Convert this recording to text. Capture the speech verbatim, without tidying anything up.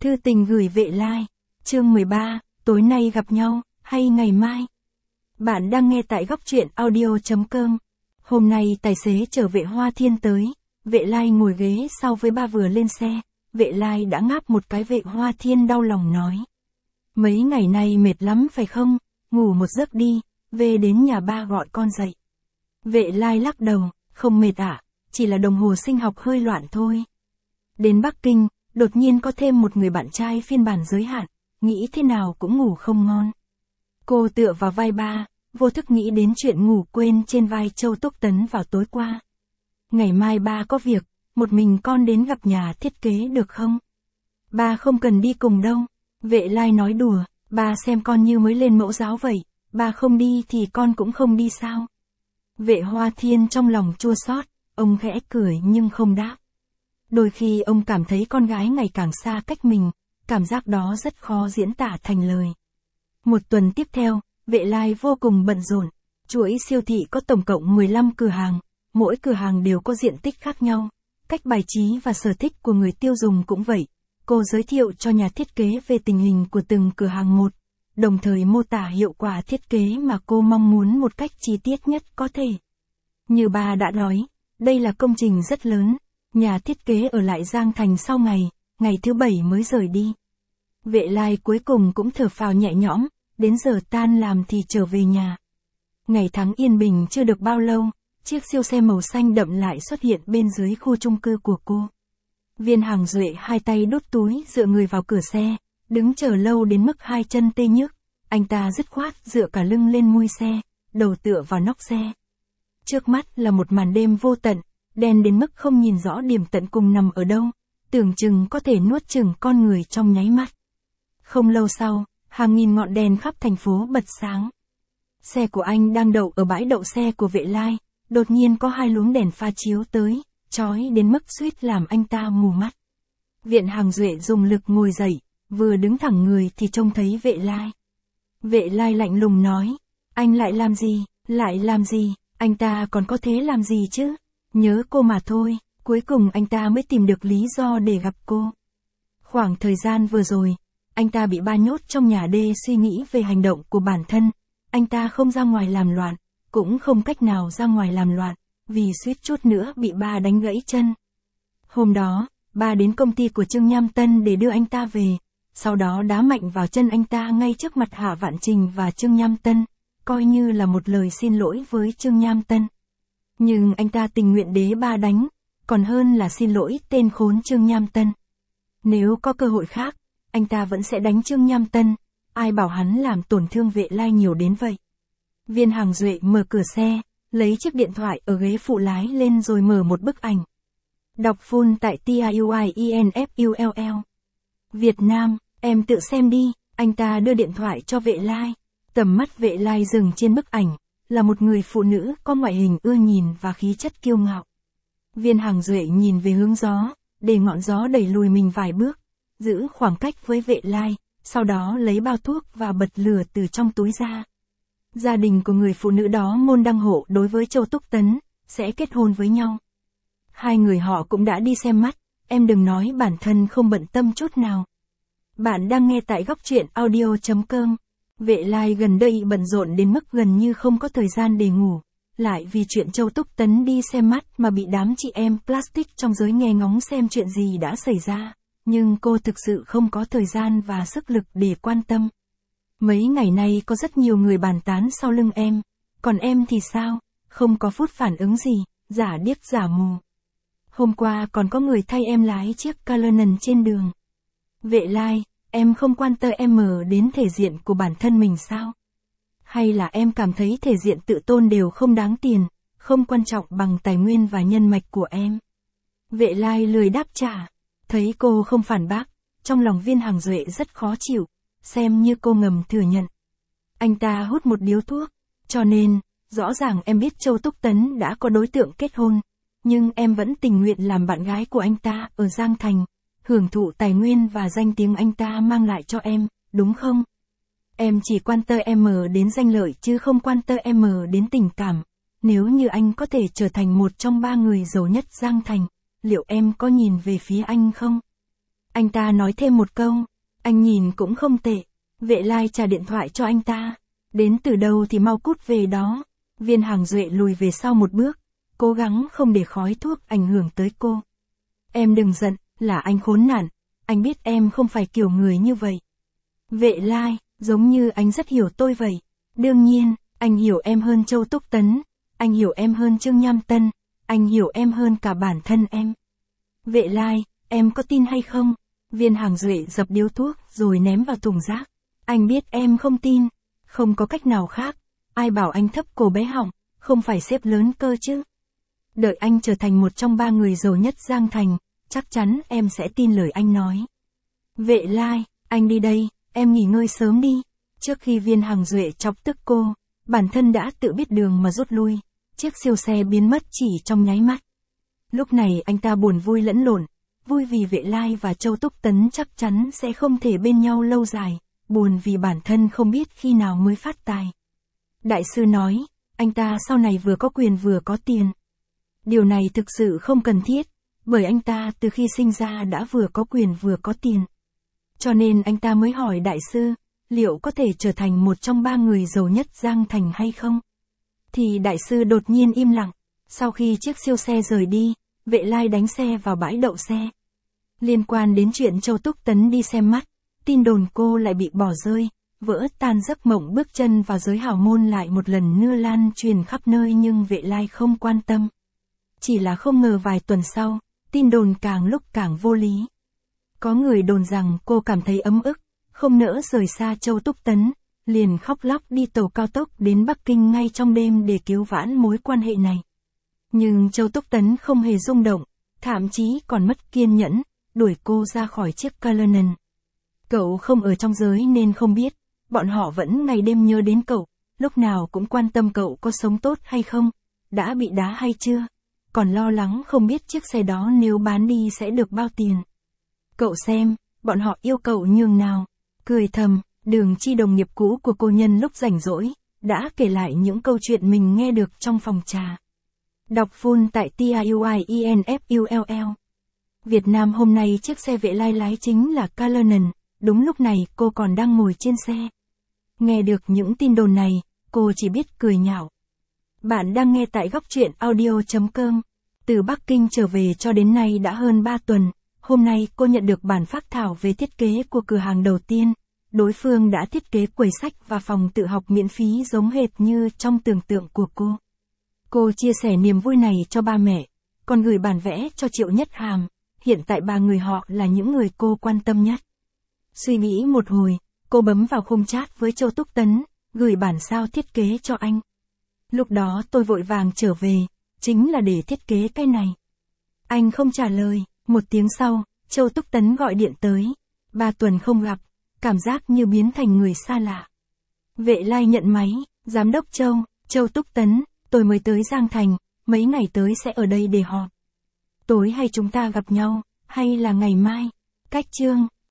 Thư tình gửi Vệ Lai, chương mười ba, tối nay gặp nhau, hay ngày mai? Bạn đang nghe tại góc truyện audio chấm com. Hôm nay tài xế chở Vệ Hoa Thiên tới, Vệ Lai ngồi ghế sau với ba vừa lên xe, Vệ Lai đã ngáp một cái. Vệ Hoa Thiên đau lòng nói. Mấy ngày nay mệt lắm phải không, ngủ một giấc đi, về đến nhà ba gọi con dậy. Vệ Lai lắc đầu, không mệt ạ, à, chỉ là đồng hồ sinh học hơi loạn thôi. Đến Bắc Kinh, đột nhiên có thêm một người bạn trai phiên bản giới hạn, nghĩ thế nào cũng ngủ không ngon. Cô tựa vào vai ba, vô thức nghĩ đến chuyện ngủ quên trên vai Châu Túc Tấn vào tối qua. Ngày mai ba có việc, một mình con đến gặp nhà thiết kế được không? Ba không cần đi cùng đâu. Vệ Lai nói đùa, ba xem con như mới lên mẫu giáo vậy, ba không đi thì con cũng không đi sao? Vệ Hoa Thiên trong lòng chua xót, ông khẽ cười nhưng không đáp. Đôi khi ông cảm thấy con gái ngày càng xa cách mình, cảm giác đó rất khó diễn tả thành lời. Một tuần tiếp theo, Vệ Lai vô cùng bận rộn. Chuỗi siêu thị có tổng cộng mười lăm cửa hàng, mỗi cửa hàng đều có diện tích khác nhau. Cách bài trí và sở thích của người tiêu dùng cũng vậy. Cô giới thiệu cho nhà thiết kế về tình hình của từng cửa hàng một, đồng thời mô tả hiệu quả thiết kế mà cô mong muốn một cách chi tiết nhất có thể. Như bà đã nói, đây là công trình rất lớn. Nhà thiết kế ở lại Giang Thành sau ngày, ngày thứ bảy mới rời đi. Vệ Lai cuối cùng cũng thở phào nhẹ nhõm, đến giờ tan làm thì trở về nhà. Ngày tháng yên bình chưa được bao lâu, chiếc siêu xe màu xanh đậm lại xuất hiện bên dưới khu chung cư của cô. Viên Hàng Duệ hai tay đút túi dựa người vào cửa xe, đứng chờ lâu đến mức hai chân tê nhức, anh ta dứt khoát dựa cả lưng lên mui xe, đầu tựa vào nóc xe. Trước mắt là một màn đêm vô tận, đen đến mức không nhìn rõ điểm tận cùng nằm ở đâu, tưởng chừng có thể nuốt chửng con người trong nháy mắt. Không lâu sau, hàng nghìn ngọn đèn khắp thành phố bật sáng. Xe của anh đang đậu ở bãi đậu xe của Vệ Lai, đột nhiên có hai luống đèn pha chiếu tới, chói đến mức suýt làm anh ta mù mắt. Viện Hàng Duệ dùng lực ngồi dậy, vừa đứng thẳng người thì trông thấy Vệ Lai. Vệ Lai lạnh lùng nói, anh lại làm gì, lại làm gì, anh ta còn có thế làm gì chứ? Nhớ cô mà thôi, cuối cùng anh ta mới tìm được lý do để gặp cô. Khoảng thời gian vừa rồi, anh ta bị ba nhốt trong nhà để suy nghĩ về hành động của bản thân. Anh ta không ra ngoài làm loạn, cũng không cách nào ra ngoài làm loạn, vì suýt chút nữa bị ba đánh gãy chân. Hôm đó, ba đến công ty của Trương Nham Tân để đưa anh ta về, sau đó đá mạnh vào chân anh ta ngay trước mặt Hạ Vạn Trình và Trương Nham Tân, coi như là một lời xin lỗi với Trương Nham Tân. Nhưng anh ta tình nguyện đế ba đánh, còn hơn là xin lỗi tên khốn Trương Nham Tân. Nếu có cơ hội khác, anh ta vẫn sẽ đánh Trương Nham Tân, ai bảo hắn làm tổn thương Vệ Lai nhiều đến vậy. Viên Hàng Duệ mở cửa xe, lấy chiếc điện thoại ở ghế phụ lái lên rồi mở một bức ảnh. Đọc full tại T I U I E N F U L L. Việt Nam, em tự xem đi, anh ta đưa điện thoại cho Vệ Lai. Tầm mắt Vệ Lai dừng trên bức ảnh, là một người phụ nữ có ngoại hình ưa nhìn và khí chất kiêu ngạo. Viên Hàng Duệ nhìn về hướng gió, để ngọn gió đẩy lùi mình vài bước, giữ khoảng cách với Vệ Lai, sau đó lấy bao thuốc và bật lửa từ trong túi ra. Gia đình của người phụ nữ đó môn đăng hộ đối với Châu Túc Tấn, sẽ kết hôn với nhau. Hai người họ cũng đã đi xem mắt, em đừng nói bản thân không bận tâm chút nào. Bạn đang nghe tại góc truyện audio chấm com. Vệ Lai gần đây bận rộn đến mức gần như không có thời gian để ngủ, lại vì chuyện Châu Túc Tấn đi xem mắt mà bị đám chị em plastic trong giới nghe ngóng xem chuyện gì đã xảy ra, nhưng cô thực sự không có thời gian và sức lực để quan tâm. Mấy ngày nay có rất nhiều người bàn tán sau lưng em, còn em thì sao, không có phút phản ứng gì, giả điếc giả mù. Hôm qua còn có người thay em lái chiếc Cullinan trên đường. Vệ Lai, em không quan tâm em mở đến thể diện của bản thân mình sao? Hay là em cảm thấy thể diện tự tôn đều không đáng tiền, không quan trọng bằng tài nguyên và nhân mạch của em? Vệ Lai lười đáp trả, thấy cô không phản bác, trong lòng Viên Hàng Duệ rất khó chịu, xem như cô ngầm thừa nhận. Anh ta hút một điếu thuốc, cho nên, rõ ràng em biết Châu Túc Tấn đã có đối tượng kết hôn, nhưng em vẫn tình nguyện làm bạn gái của anh ta ở Giang Thành, hưởng thụ tài nguyên và danh tiếng anh ta mang lại cho em, đúng không? Em chỉ quan tâm em đến danh lợi chứ không quan tâm em đến tình cảm. Nếu như anh có thể trở thành một trong ba người giàu nhất Giang Thành, liệu em có nhìn về phía anh không? Anh ta nói thêm một câu, anh nhìn cũng không tệ. Vệ Lai trả điện thoại cho anh ta. Đến từ đâu thì mau cút về đó. Viên Hàng Duệ lùi về sau một bước, cố gắng không để khói thuốc ảnh hưởng tới cô. Em đừng giận, là anh khốn nạn, anh biết em không phải kiểu người như vậy. Vệ Lai, giống như anh rất hiểu tôi vậy. Đương nhiên, anh hiểu em hơn Châu Túc Tấn, anh hiểu em hơn Trương Nham Tân, anh hiểu em hơn cả bản thân em. Vệ Lai, em có tin hay không? Viên Hàng Duệ dập điếu thuốc rồi ném vào thùng rác. Anh biết em không tin, không có cách nào khác. Ai bảo anh thấp cổ bé họng, không phải xếp lớn cơ chứ. Đợi anh trở thành một trong ba người giàu nhất Giang Thành, chắc chắn em sẽ tin lời anh nói. Vệ Lai, anh đi đây, em nghỉ ngơi sớm đi. Trước khi Viên Hàng Duệ chọc tức cô, bản thân đã tự biết đường mà rút lui. Chiếc siêu xe biến mất chỉ trong nháy mắt. Lúc này anh ta buồn vui lẫn lộn, vui vì Vệ Lai và Châu Túc Tấn chắc chắn sẽ không thể bên nhau lâu dài, buồn vì bản thân không biết khi nào mới phát tài. Đại sư nói, anh ta sau này vừa có quyền vừa có tiền. Điều này thực sự không cần thiết, bởi anh ta từ khi sinh ra đã vừa có quyền vừa có tiền. Cho nên anh ta mới hỏi đại sư, liệu có thể trở thành một trong ba người giàu nhất Giang Thành hay không? Thì đại sư đột nhiên im lặng. Sau khi chiếc siêu xe rời đi, Vệ Lai đánh xe vào bãi đậu xe. Liên quan đến chuyện Châu Túc Tấn đi xem mắt, tin đồn cô lại bị bỏ rơi, vỡ tan giấc mộng bước chân vào giới hào môn lại một lần nữa lan truyền khắp nơi, nhưng Vệ Lai không quan tâm. Chỉ là không ngờ vài tuần sau, tin đồn càng lúc càng vô lý. Có người đồn rằng cô cảm thấy ấm ức, không nỡ rời xa Châu Túc Tấn, liền khóc lóc đi tàu cao tốc đến Bắc Kinh ngay trong đêm để cứu vãn mối quan hệ này. Nhưng Châu Túc Tấn không hề rung động, thậm chí còn mất kiên nhẫn, đuổi cô ra khỏi chiếc Cullinan. Cậu không ở trong giới nên không biết, bọn họ vẫn ngày đêm nhớ đến cậu, lúc nào cũng quan tâm cậu có sống tốt hay không, đã bị đá hay chưa, còn lo lắng không biết chiếc xe đó nếu bán đi sẽ được bao tiền. Cậu xem, bọn họ yêu cậu nhường nào. Cười thầm, Đường Chi đồng nghiệp cũ của cô nhân lúc rảnh rỗi, đã kể lại những câu chuyện mình nghe được trong phòng trà. Đọc full tại TIUIENFULL. Việt Nam hôm nay chiếc xe Vệ Lai lái chính là Cullinan, đúng lúc này cô còn đang ngồi trên xe. Nghe được những tin đồn này, cô chỉ biết cười nhạo. Bạn đang nghe tại góc truyện audio chấm com. Từ Bắc Kinh trở về cho đến nay đã hơn ba tuần, hôm nay cô nhận được bản phác thảo về thiết kế của cửa hàng đầu tiên. Đối phương đã thiết kế quầy sách và phòng tự học miễn phí giống hệt như trong tưởng tượng của cô. Cô chia sẻ niềm vui này cho ba mẹ, còn gửi bản vẽ cho Triệu Nhất Hàm, hiện tại ba người họ là những người cô quan tâm nhất. Suy nghĩ một hồi, cô bấm vào khung chat với Châu Túc Tấn, gửi bản sao thiết kế cho anh. Lúc đó tôi vội vàng trở về, chính là để thiết kế cái này. Anh không trả lời, một tiếng sau, Châu Túc Tấn gọi điện tới. Ba tuần không gặp, cảm giác như biến thành người xa lạ. Vệ Lai nhận máy, giám đốc Châu, Châu Túc Tấn, tôi mới tới Giang Thành, mấy ngày tới sẽ ở đây để họp. Tối hay chúng ta gặp nhau, hay là ngày mai? Cách chương.